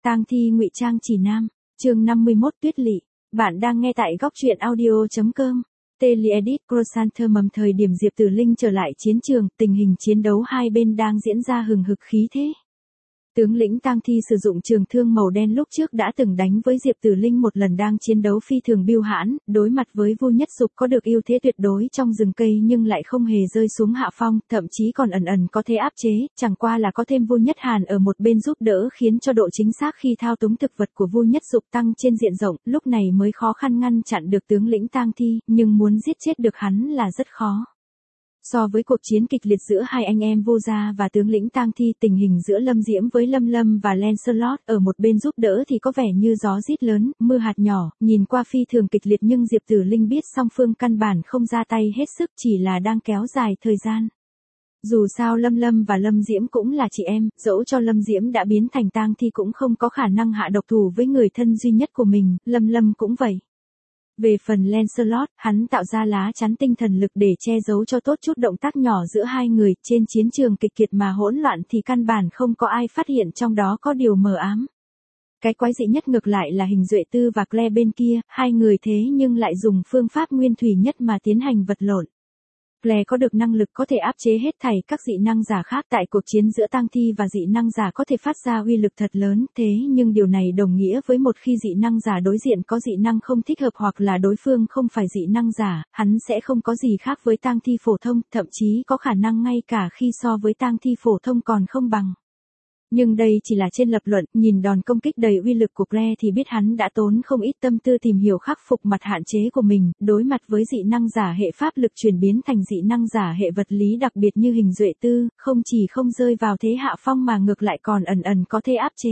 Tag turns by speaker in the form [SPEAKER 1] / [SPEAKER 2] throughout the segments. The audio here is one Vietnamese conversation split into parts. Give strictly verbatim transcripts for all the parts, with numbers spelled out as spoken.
[SPEAKER 1] Tang thi ngụy trang chỉ nam, chương năm mươi mốt Tuyết Lị. Bạn đang nghe tại góc truyện audio chấm com. Tele Edit Croissant thơ mầm thời điểm Diệp Tử Linh trở lại chiến trường, tình hình chiến đấu hai bên đang diễn ra hừng hực khí thế. Tướng lĩnh Tang Thi sử dụng trường thương màu đen lúc trước đã từng đánh với Diệp Tử Linh một lần đang chiến đấu phi thường biêu hãn, đối mặt với Vu Nhất Dục có được ưu thế tuyệt đối trong rừng cây nhưng lại không hề rơi xuống hạ phong, thậm chí còn ẩn ẩn có thể áp chế, chẳng qua là có thêm Vu Nhất Hàn ở một bên giúp đỡ khiến cho độ chính xác khi thao túng thực vật của Vu Nhất Dục tăng trên diện rộng, lúc này mới khó khăn ngăn chặn được tướng lĩnh Tang Thi, nhưng muốn giết chết được hắn là rất khó. So với cuộc chiến kịch liệt giữa hai anh em Vu Gia và tướng lĩnh Tang Thi, tình hình giữa Lâm Diễm với Lâm Lâm và Lancelot ở một bên giúp đỡ thì có vẻ như gió rít lớn, mưa hạt nhỏ, nhìn qua phi thường kịch liệt nhưng Diệp Tử Linh biết song phương căn bản không ra tay hết sức, chỉ là đang kéo dài thời gian. Dù sao Lâm Lâm và Lâm Diễm cũng là chị em, dẫu cho Lâm Diễm đã biến thành Tang Thi cũng không có khả năng hạ độc thủ với người thân duy nhất của mình, Lâm Lâm cũng vậy. Về phần Lancelot, hắn tạo ra lá chắn tinh thần lực để che giấu cho tốt chút động tác nhỏ giữa hai người, trên chiến trường kịch kiệt mà hỗn loạn thì căn bản không có ai phát hiện trong đó có điều mờ ám. Cái quái dị nhất ngược lại là Hình Duệ Tư và Claire bên kia, hai người thế nhưng lại dùng phương pháp nguyên thủy nhất mà tiến hành vật lộn. Claire có được năng lực có thể áp chế hết thảy các dị năng giả khác tại cuộc chiến giữa Tang Thi và dị năng giả có thể phát ra uy lực thật lớn, thế nhưng điều này đồng nghĩa với một khi dị năng giả đối diện có dị năng không thích hợp hoặc là đối phương không phải dị năng giả, hắn sẽ không có gì khác với Tang Thi phổ thông, thậm chí có khả năng ngay cả khi so với Tang Thi phổ thông còn không bằng. Nhưng đây chỉ là trên lập luận, nhìn đòn công kích đầy uy lực của Claire thì biết hắn đã tốn không ít tâm tư tìm hiểu khắc phục mặt hạn chế của mình, đối mặt với dị năng giả hệ pháp lực chuyển biến thành dị năng giả hệ vật lý đặc biệt như Hình Duệ Tư, không chỉ không rơi vào thế hạ phong mà ngược lại còn ẩn ẩn có thể áp chế.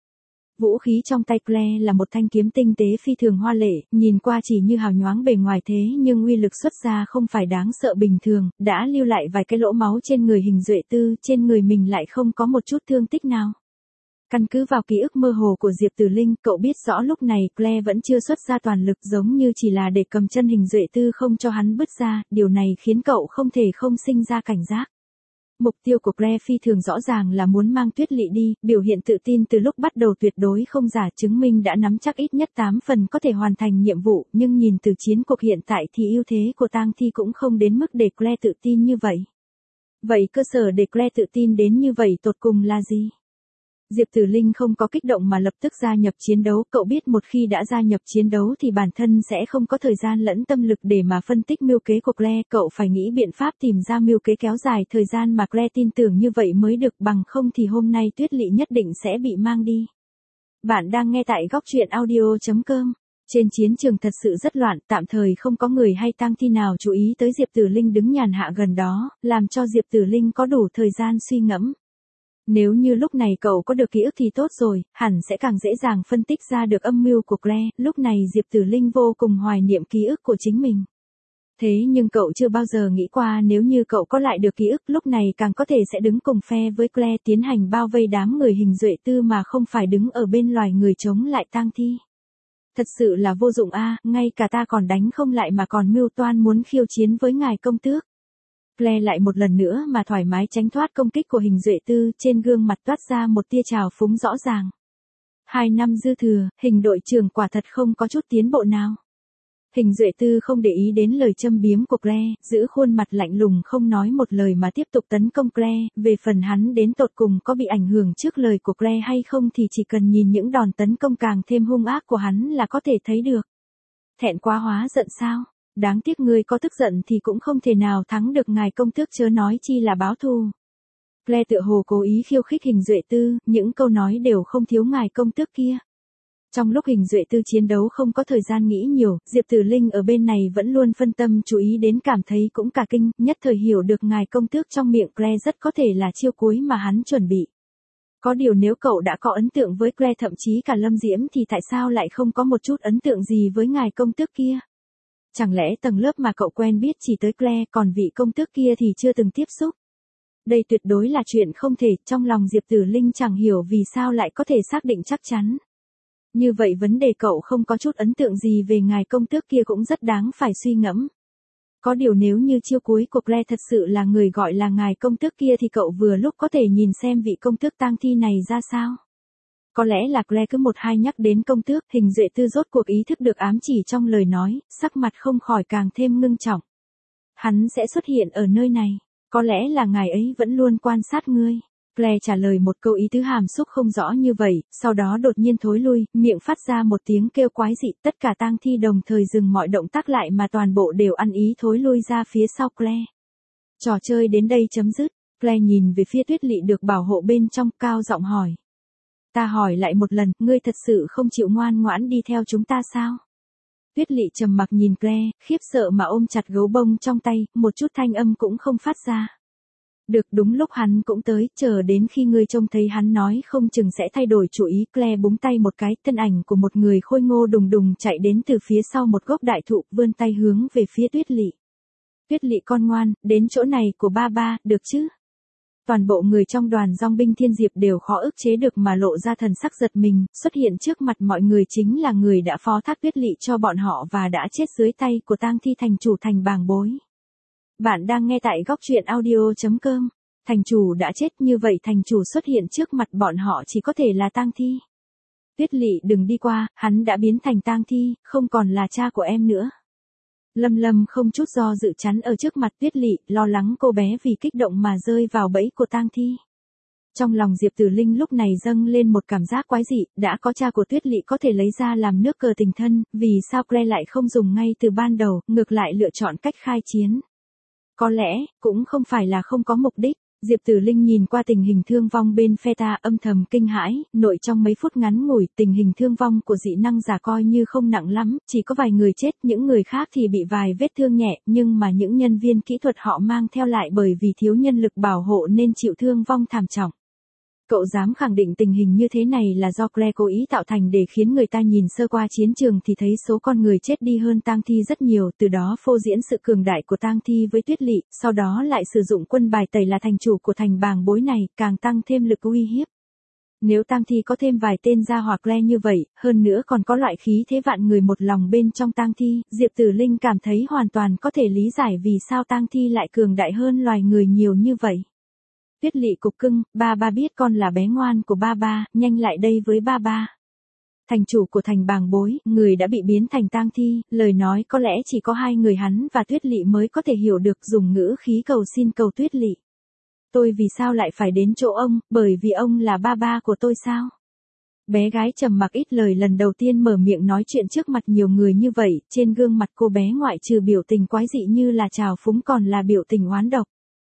[SPEAKER 1] Vũ khí trong tay Claire là một thanh kiếm tinh tế phi thường hoa lệ, nhìn qua chỉ như hào nhoáng bề ngoài thế nhưng uy lực xuất ra không phải đáng sợ bình thường, đã lưu lại vài cái lỗ máu trên người Hình Duệ Tư, trên người mình lại không có một chút thương tích nào. Căn cứ vào ký ức mơ hồ của Diệp Tử Linh, cậu biết rõ lúc này Claire vẫn chưa xuất ra toàn lực giống như chỉ là để cầm chân Hình Duệ Tư không cho hắn bứt ra, điều này khiến cậu không thể không sinh ra cảnh giác. Mục tiêu của Claire phi thường rõ ràng là muốn mang Tuyết Lị đi, biểu hiện tự tin từ lúc bắt đầu tuyệt đối không giả, chứng minh đã nắm chắc ít nhất tám phần có thể hoàn thành nhiệm vụ, nhưng nhìn từ chiến cuộc hiện tại thì ưu thế của Tang Thi cũng không đến mức để Claire tự tin như vậy. Vậy cơ sở để Claire tự tin đến như vậy tột cùng là gì? Diệp Tử Linh không có kích động mà lập tức gia nhập chiến đấu, cậu biết một khi đã gia nhập chiến đấu thì bản thân sẽ không có thời gian lẫn tâm lực để mà phân tích mưu kế của Claire, cậu phải nghĩ biện pháp tìm ra mưu kế kéo dài thời gian mà Claire tin tưởng như vậy mới được, bằng không thì hôm nay Tuyết Lị nhất định sẽ bị mang đi. Bạn đang nghe tại góc truyện audio chấm com. Trên chiến trường thật sự rất loạn, tạm thời không có người hay Tang Thi nào chú ý tới Diệp Tử Linh đứng nhàn hạ gần đó, làm cho Diệp Tử Linh có đủ thời gian suy ngẫm. Nếu như lúc này cậu có được ký ức thì tốt rồi, hẳn sẽ càng dễ dàng phân tích ra được âm mưu của Claire, lúc này Diệp Tử Linh vô cùng hoài niệm ký ức của chính mình. Thế nhưng cậu chưa bao giờ nghĩ qua nếu như cậu có lại được ký ức lúc này càng có thể sẽ đứng cùng phe với Claire tiến hành bao vây đám người Hình Duệ Tư mà không phải đứng ở bên loài người chống lại Tang Thi. Thật sự là vô dụng a, ngay cả ta còn đánh không lại mà còn mưu toan muốn khiêu chiến với ngài công tước. Claire lại một lần nữa mà thoải mái tránh thoát công kích của Hình Duệ Tư, trên gương mặt toát ra một tia trào phúng rõ ràng. Hai năm dư thừa, Hình đội trưởng quả thật không có chút tiến bộ nào. Hình Duệ Tư không để ý đến lời châm biếm của Claire, giữ khuôn mặt lạnh lùng không nói một lời mà tiếp tục tấn công Claire, về phần hắn đến tột cùng có bị ảnh hưởng trước lời của Claire hay không thì chỉ cần nhìn những đòn tấn công càng thêm hung ác của hắn là có thể thấy được. Thẹn quá hóa giận sao? Đáng tiếc ngươi có tức giận thì cũng không thể nào thắng được ngài công tước chớ nói chi là báo thù. Claire tựa hồ cố ý khiêu khích Hình Duệ Tư, những câu nói đều không thiếu ngài công tước kia. Trong lúc Hình Duệ Tư chiến đấu không có thời gian nghĩ nhiều, Diệp Tử Linh ở bên này vẫn luôn phân tâm chú ý đến cảm thấy cũng cả kinh, nhất thời hiểu được ngài công tước trong miệng Claire rất có thể là chiêu cuối mà hắn chuẩn bị. Có điều nếu cậu đã có ấn tượng với Claire thậm chí cả Lâm Diễm thì tại sao lại không có một chút ấn tượng gì với ngài công tước kia? Chẳng lẽ tầng lớp mà cậu quen biết chỉ tới Claire, còn vị công tước kia thì chưa từng tiếp xúc? Đây tuyệt đối là chuyện không thể, trong lòng Diệp Tử Linh chẳng hiểu vì sao lại có thể xác định chắc chắn. Như vậy vấn đề cậu không có chút ấn tượng gì về ngài công tước kia cũng rất đáng phải suy ngẫm. Có điều nếu như chiêu cuối của Claire thật sự là người gọi là ngài công tước kia thì cậu vừa lúc có thể nhìn xem vị công tước Tang Thi này ra sao. Có lẽ là Claire cứ một hai nhắc đến công tước, Hình Duệ Tư rốt cuộc ý thức được ám chỉ trong lời nói, sắc mặt không khỏi càng thêm ngưng trọng. Hắn sẽ xuất hiện ở nơi này, có lẽ là ngài ấy vẫn luôn quan sát ngươi. Claire trả lời một câu ý tứ hàm xúc không rõ như vậy, sau đó đột nhiên thối lui, miệng phát ra một tiếng kêu quái dị, tất cả tang thi đồng thời dừng mọi động tác lại mà toàn bộ đều ăn ý thối lui ra phía sau Claire. Trò chơi đến đây chấm dứt, Claire nhìn về phía Tuyết Lị được bảo hộ bên trong, cao giọng hỏi. Ta hỏi lại một lần, ngươi thật sự không chịu ngoan ngoãn đi theo chúng ta sao? Tuyết Lị trầm mặc nhìn Claire, khiếp sợ mà ôm chặt gấu bông trong tay, một chút thanh âm cũng không phát ra. Được, đúng lúc hắn cũng tới, chờ đến khi ngươi trông thấy hắn nói không chừng sẽ thay đổi chủ ý. Claire búng tay một cái, thân ảnh của một người khôi ngô đùng đùng chạy đến từ phía sau một gốc đại thụ, vươn tay hướng về phía Tuyết Lị. Tuyết Lị con ngoan, đến chỗ này của ba ba, được chứ? Toàn bộ người trong đoàn dòng binh Thiên Diệp đều khó ức chế được mà lộ ra thần sắc giật mình, xuất hiện trước mặt mọi người chính là người đã phó thác Tuyết Lị cho bọn họ và đã chết dưới tay của tang thi thành chủ Thành Bàng Bối. Bạn đang nghe tại góc truyện audio chấm com. Thành chủ đã chết, như vậy thành chủ xuất hiện trước mặt bọn họ chỉ có thể là tang thi. Tuyết Lị đừng đi qua, hắn đã biến thành tang thi, không còn là cha của em nữa. Lâm Lâm không chút do dự chắn ở trước mặt Tuyết Lị, lo lắng cô bé vì kích động mà rơi vào bẫy của tang thi. Trong lòng Diệp Tử Linh lúc này dâng lên một cảm giác quái dị, đã có cha của Tuyết Lị có thể lấy ra làm nước cờ tình thân, vì sao Claire lại không dùng ngay từ ban đầu, ngược lại lựa chọn cách khai chiến. Có lẽ, cũng không phải là không có mục đích. Diệp Tử Linh nhìn qua tình hình thương vong bên phe ta âm thầm kinh hãi, nội trong mấy phút ngắn ngủi, tình hình thương vong của dị năng giả coi như không nặng lắm, chỉ có vài người chết, những người khác thì bị vài vết thương nhẹ, nhưng mà những nhân viên kỹ thuật họ mang theo lại bởi vì thiếu nhân lực bảo hộ nên chịu thương vong thảm trọng. Cậu dám khẳng định tình hình như thế này là do Claire cố ý tạo thành để khiến người ta nhìn sơ qua chiến trường thì thấy số con người chết đi hơn tang thi rất nhiều, từ đó phô diễn sự cường đại của tang thi với Tuyết Lị, sau đó lại sử dụng quân bài tẩy là thành chủ của Thành Bàng Bối này, càng tăng thêm lực uy hiếp. Nếu tang thi có thêm vài tên gia hỏa Claire như vậy, hơn nữa còn có loại khí thế vạn người một lòng bên trong tang thi, Diệp Tử Linh cảm thấy hoàn toàn có thể lý giải vì sao tang thi lại cường đại hơn loài người nhiều như vậy. Tuyết Lị cục cưng, ba ba biết con là bé ngoan của ba ba, nhanh lại đây với ba ba. Thành chủ của Thành Bàng Bối, người đã bị biến thành tang thi, lời nói có lẽ chỉ có hai người hắn và Tuyết Lị mới có thể hiểu được, dùng ngữ khí cầu xin cầu Tuyết Lị. Tôi vì sao lại phải đến chỗ ông, bởi vì ông là ba ba của tôi sao? Bé gái trầm mặc ít lời lần đầu tiên mở miệng nói chuyện trước mặt nhiều người như vậy, trên gương mặt cô bé ngoại trừ biểu tình quái dị như là trào phúng còn là biểu tình oán độc.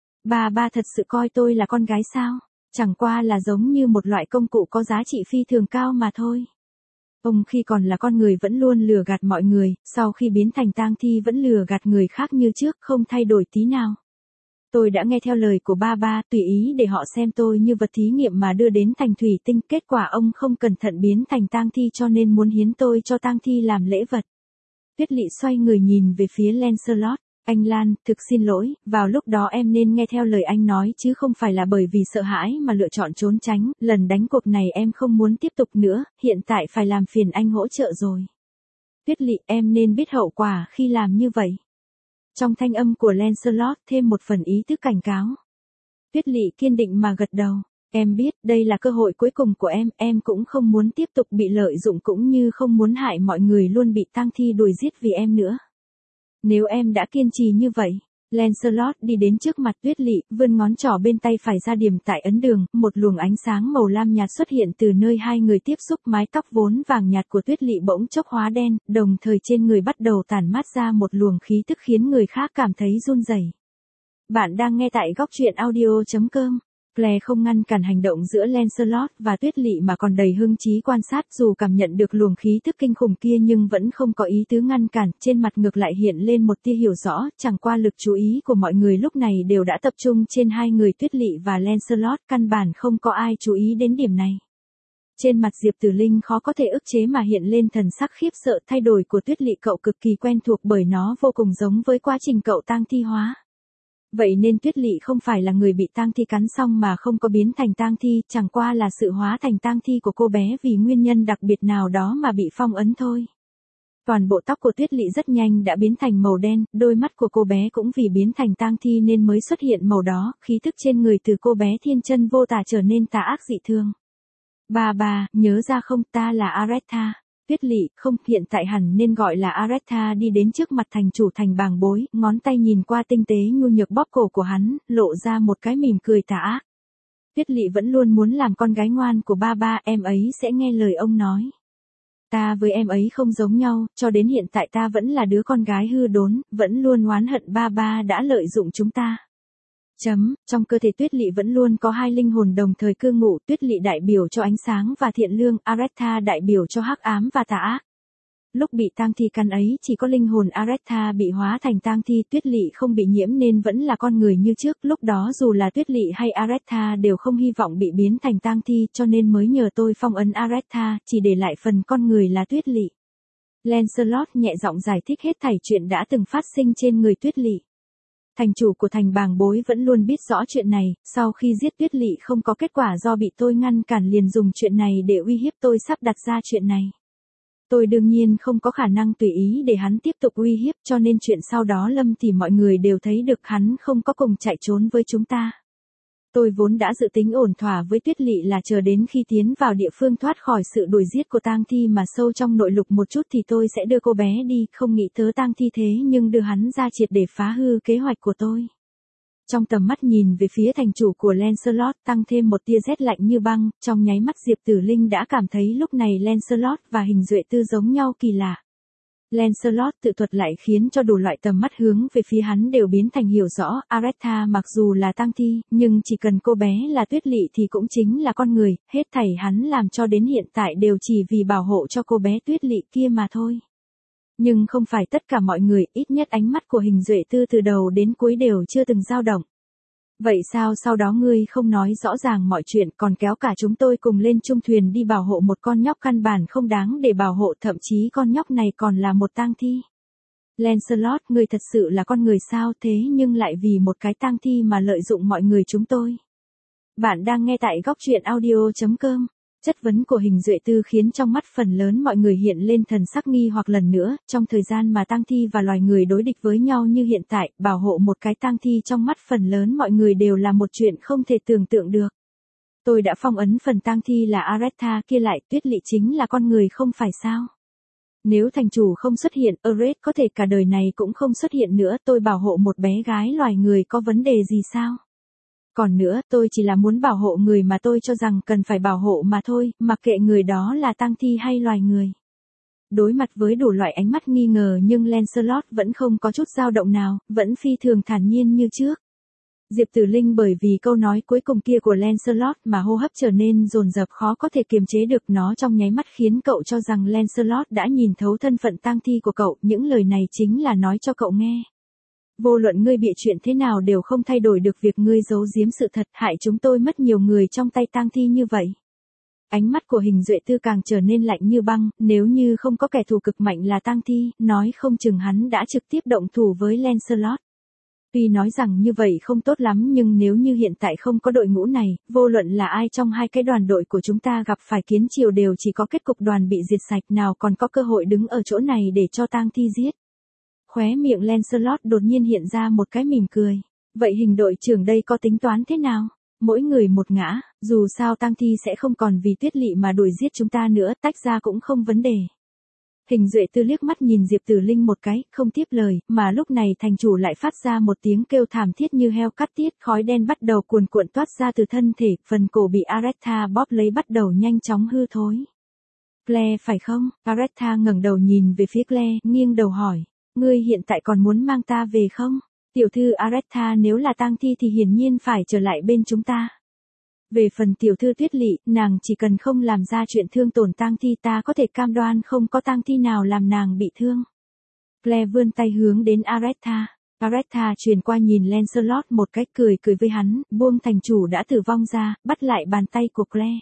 [SPEAKER 1] Ba ba thật sự coi tôi là con gái sao? Chẳng qua là giống như một loại công cụ có giá trị phi thường cao mà thôi. Ông khi còn là con người vẫn luôn lừa gạt mọi người, sau khi biến thành tang thi vẫn lừa gạt người khác như trước, không thay đổi tí nào. Tôi đã nghe theo lời của ba ba, tùy ý để họ xem tôi như vật thí nghiệm mà đưa đến thành thủy tinh, kết quả ông không cẩn thận biến thành tang thi cho nên muốn hiến tôi cho tang thi làm lễ vật. Tuyết Lị xoay người nhìn về phía Lancelot. Anh Lan, thực xin lỗi, vào lúc đó em nên nghe theo lời anh nói chứ không phải là bởi vì sợ hãi mà lựa chọn trốn tránh, lần đánh cuộc này em không muốn tiếp tục nữa, hiện tại phải làm phiền anh hỗ trợ rồi. Tuyết Lị, em nên biết hậu quả khi làm như vậy. Trong thanh âm của Lancelot thêm một phần ý tứ cảnh cáo. Tuyết Lị kiên định mà gật đầu, em biết đây là cơ hội cuối cùng của em, em cũng không muốn tiếp tục bị lợi dụng cũng như không muốn hại mọi người luôn bị tang thi đuổi giết vì em nữa. Nếu em đã kiên trì như vậy, Lancelot đi đến trước mặt Tuyết Lị, vươn ngón trỏ bên tay phải ra điểm tại ấn đường, một luồng ánh sáng màu lam nhạt xuất hiện từ nơi hai người tiếp xúc, mái tóc vốn vàng nhạt của Tuyết Lị bỗng chốc hóa đen, đồng thời trên người bắt đầu tản mát ra một luồng khí tức khiến người khác cảm thấy run rẩy. Bạn đang nghe tại góc truyện audio chấm com. Claire không ngăn cản hành động giữa Lancelot và Tuyết Lị mà còn đầy hưng trí quan sát, dù cảm nhận được luồng khí tức kinh khủng kia nhưng vẫn không có ý tứ ngăn cản, trên mặt ngược lại hiện lên một tia hiểu rõ, chẳng qua lực chú ý của mọi người lúc này đều đã tập trung trên hai người Tuyết Lị và Lancelot, căn bản không có ai chú ý đến điểm này. Trên mặt Diệp Tử Linh khó có thể ức chế mà hiện lên thần sắc khiếp sợ, thay đổi của Tuyết Lị cậu cực kỳ quen thuộc bởi nó vô cùng giống với quá trình cậu tang thi hóa. Vậy nên Tuyết Lị không phải là người bị tang thi cắn xong mà không có biến thành tang thi, chẳng qua là sự hóa thành tang thi của cô bé vì nguyên nhân đặc biệt nào đó mà bị phong ấn thôi. Toàn bộ tóc của Tuyết Lị rất nhanh đã biến thành màu đen, đôi mắt của cô bé cũng vì biến thành tang thi nên mới xuất hiện màu đó, khí tức trên người từ cô bé thiên chân vô tả trở nên tà ác dị thường. Ba ba, nhớ ra không, ta là Aretha. Tuyết Lị, không, hiện tại hẳn nên gọi là Aretha, đi đến trước mặt thành chủ thành bàng bối, ngón tay nhìn qua tinh tế nhu nhược bóp cổ của hắn, lộ ra một cái mỉm cười tà ác. Tuyết Lị vẫn luôn muốn làm con gái ngoan của ba ba, em ấy sẽ nghe lời ông nói. Ta với em ấy không giống nhau, cho đến hiện tại ta vẫn là đứa con gái hư đốn, vẫn luôn oán hận ba ba đã lợi dụng chúng ta. Chấm, trong cơ thể Tuyết Lị vẫn luôn có hai linh hồn đồng thời cư ngụ, Tuyết Lị đại biểu cho ánh sáng và thiện lương, Aretha đại biểu cho hắc ám và tà ác. Lúc bị tang thi cắn ấy chỉ có linh hồn Aretha bị hóa thành tang thi, Tuyết Lị không bị nhiễm nên vẫn là con người như trước, lúc đó dù là Tuyết Lị hay Aretha đều không hy vọng bị biến thành tang thi, cho nên mới nhờ tôi phong ấn Aretha, chỉ để lại phần con người là Tuyết Lị. Lancelot nhẹ giọng giải thích hết thảy chuyện đã từng phát sinh trên người Tuyết Lị. Thành chủ của thành bàng bối vẫn luôn biết rõ chuyện này, sau khi giết Tuyết Lị không có kết quả do bị tôi ngăn cản liền dùng chuyện này để uy hiếp tôi sắp đặt ra chuyện này. Tôi đương nhiên không có khả năng tùy ý để hắn tiếp tục uy hiếp, cho nên chuyện sau đó lâm thì mọi người đều thấy được hắn không có cùng chạy trốn với chúng ta. Tôi vốn đã dự tính ổn thỏa với Tuyết Lị là chờ đến khi tiến vào địa phương thoát khỏi sự đuổi giết của tang thi mà sâu trong nội lục một chút thì tôi sẽ đưa cô bé đi, không nghĩ tới tang thi thế nhưng đưa hắn ra triệt để phá hư kế hoạch của tôi. Trong tầm mắt nhìn về phía thành chủ của Lancelot tăng thêm một tia rét lạnh như băng, trong nháy mắt Diệp Tử Linh đã cảm thấy lúc này Lancelot và Hình Duệ Tư giống nhau kỳ lạ. Lancelot tự thuật lại khiến cho đủ loại tầm mắt hướng về phía hắn đều biến thành hiểu rõ, Aretha mặc dù là tang thi, nhưng chỉ cần cô bé là Tuyết Lị thì cũng chính là con người, hết thảy hắn làm cho đến hiện tại đều chỉ vì bảo hộ cho cô bé Tuyết Lị kia mà thôi. Nhưng không phải tất cả mọi người, ít nhất ánh mắt của Hình Duệ Tư từ đầu đến cuối đều chưa từng dao động. Vậy sao sau đó ngươi không nói rõ ràng mọi chuyện còn kéo cả chúng tôi cùng lên chung thuyền đi bảo hộ một con nhóc căn bản không đáng để bảo hộ, thậm chí con nhóc này còn là một tang thi. Lancelot, ngươi thật sự là con người sao thế nhưng lại vì một cái tang thi mà lợi dụng mọi người chúng tôi. Bạn đang nghe tại góc truyện audio chấm com. Chất vấn của Hình Duệ Tư khiến trong mắt phần lớn mọi người hiện lên thần sắc nghi hoặc lần nữa, trong thời gian mà tang thi và loài người đối địch với nhau như hiện tại, bảo hộ một cái tang thi trong mắt phần lớn mọi người đều là một chuyện không thể tưởng tượng được. Tôi đã phong ấn phần tang thi là Aretha kia lại, Tuyết Lị chính là con người không phải sao? Nếu thành chủ không xuất hiện, Aret có thể cả đời này cũng không xuất hiện nữa, tôi bảo hộ một bé gái loài người có vấn đề gì sao? Còn nữa, tôi chỉ là muốn bảo hộ người mà tôi cho rằng cần phải bảo hộ mà thôi, mặc kệ người đó là tang thi hay loài người. Đối mặt với đủ loại ánh mắt nghi ngờ nhưng Lancelot vẫn không có chút dao động nào, vẫn phi thường thản nhiên như trước. Diệp Tử Linh bởi vì câu nói cuối cùng kia của Lancelot mà hô hấp trở nên dồn dập khó có thể kiềm chế được, nó trong nháy mắt khiến cậu cho rằng Lancelot đã nhìn thấu thân phận tang thi của cậu, những lời này chính là nói cho cậu nghe. Vô luận ngươi bịa chuyện thế nào đều không thay đổi được việc ngươi giấu giếm sự thật, hại chúng tôi mất nhiều người trong tay tang thi như vậy. Ánh mắt của Hình Duệ Tư càng trở nên lạnh như băng, nếu như không có kẻ thù cực mạnh là tang thi, nói không chừng hắn đã trực tiếp động thủ với Lancelot. Tuy nói rằng như vậy không tốt lắm nhưng nếu như hiện tại không có đội ngũ này, vô luận là ai trong hai cái đoàn đội của chúng ta gặp phải kiến triều đều chỉ có kết cục đoàn bị diệt sạch, nào còn có cơ hội đứng ở chỗ này để cho tang thi giết. Khóe miệng Lancelot đột nhiên hiện ra một cái mỉm cười. Vậy Hình đội trưởng đây có tính toán thế nào? Mỗi người một ngã, dù sao tang thi sẽ không còn vì Tuyết Lị mà đuổi giết chúng ta nữa, tách ra cũng không vấn đề. Hình Duệ Tư liếc mắt nhìn Diệp Tử Linh một cái, không tiếp lời, mà lúc này thành chủ lại phát ra một tiếng kêu thảm thiết như heo cắt tiết, khói đen bắt đầu cuồn cuộn toát ra từ thân thể, phần cổ bị Aretha bóp lấy bắt đầu nhanh chóng hư thối. Claire phải không? Aretha ngẩng đầu nhìn về phía Claire, nghiêng đầu hỏi. Ngươi hiện tại còn muốn mang ta về không? Tiểu thư Aretha, nếu là tang thi thì hiển nhiên phải trở lại bên chúng ta. Về phần tiểu thư Tuyết Lị, nàng chỉ cần không làm ra chuyện thương tổn tang thi ta có thể cam đoan không có tang thi nào làm nàng bị thương. Claire vươn tay hướng đến Aretha. Aretha truyền qua nhìn Lancelot một cách cười cười với hắn, buông thành chủ đã tử vong ra, bắt lại bàn tay của Claire.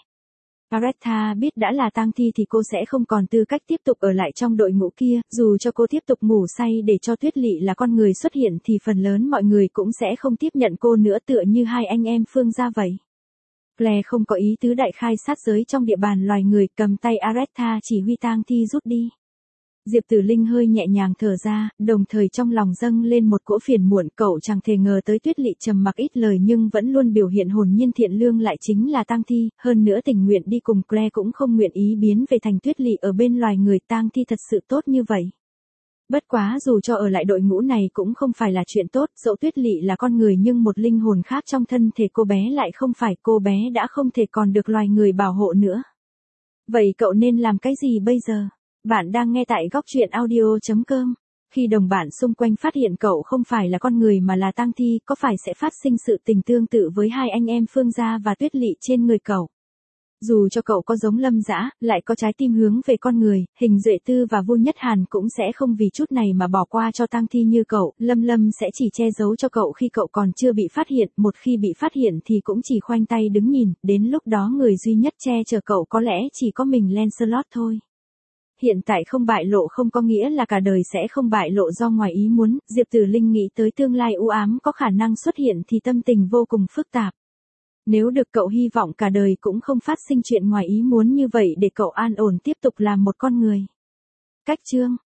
[SPEAKER 1] Aretha biết đã là tang thi thì cô sẽ không còn tư cách tiếp tục ở lại trong đội ngũ kia, dù cho cô tiếp tục ngủ say để cho Tuyết Lị là con người xuất hiện thì phần lớn mọi người cũng sẽ không tiếp nhận cô nữa, tựa như hai anh em Phương gia vậy. Claire không có ý tứ đại khai sát giới trong địa bàn loài người, cầm tay Aretha chỉ huy tang thi rút đi. Diệp Tử Linh hơi nhẹ nhàng thở ra, đồng thời trong lòng dâng lên một cỗ phiền muộn, cậu chẳng thể ngờ tới Tuyết Lị trầm mặc ít lời nhưng vẫn luôn biểu hiện hồn nhiên thiện lương lại chính là tang thi, hơn nữa tình nguyện đi cùng Claire cũng không nguyện ý biến về thành Tuyết Lị ở bên loài người. Tang thi thật sự tốt như vậy. Bất quá dù cho ở lại đội ngũ này cũng không phải là chuyện tốt, dẫu Tuyết Lị là con người nhưng một linh hồn khác trong thân thể cô bé lại không phải, cô bé đã không thể còn được loài người bảo hộ nữa. Vậy cậu nên làm cái gì bây giờ? Bạn đang nghe tại góc truyện audio chấm com. Khi đồng bạn xung quanh phát hiện cậu không phải là con người mà là tang thi, có phải sẽ phát sinh sự tình tương tự với hai anh em Phương Gia và Tuyết Lị trên người cậu? Dù cho cậu có giống Lâm Dã, lại có trái tim hướng về con người, Hình Duệ Tư và Vu Nhất Hàn cũng sẽ không vì chút này mà bỏ qua cho tang thi như cậu. Lâm Lâm sẽ chỉ che giấu cho cậu khi cậu còn chưa bị phát hiện, một khi bị phát hiện thì cũng chỉ khoanh tay đứng nhìn, đến lúc đó người duy nhất che chở cậu có lẽ chỉ có mình Lancelot thôi. Hiện tại không bại lộ không có nghĩa là cả đời sẽ không bại lộ do ngoài ý muốn. Diệp Tử Linh nghĩ tới tương lai u ám có khả năng xuất hiện thì tâm tình vô cùng phức tạp. Nếu được cậu hy vọng cả đời cũng không phát sinh chuyện ngoài ý muốn như vậy để cậu an ổn tiếp tục làm một con người. Cách chương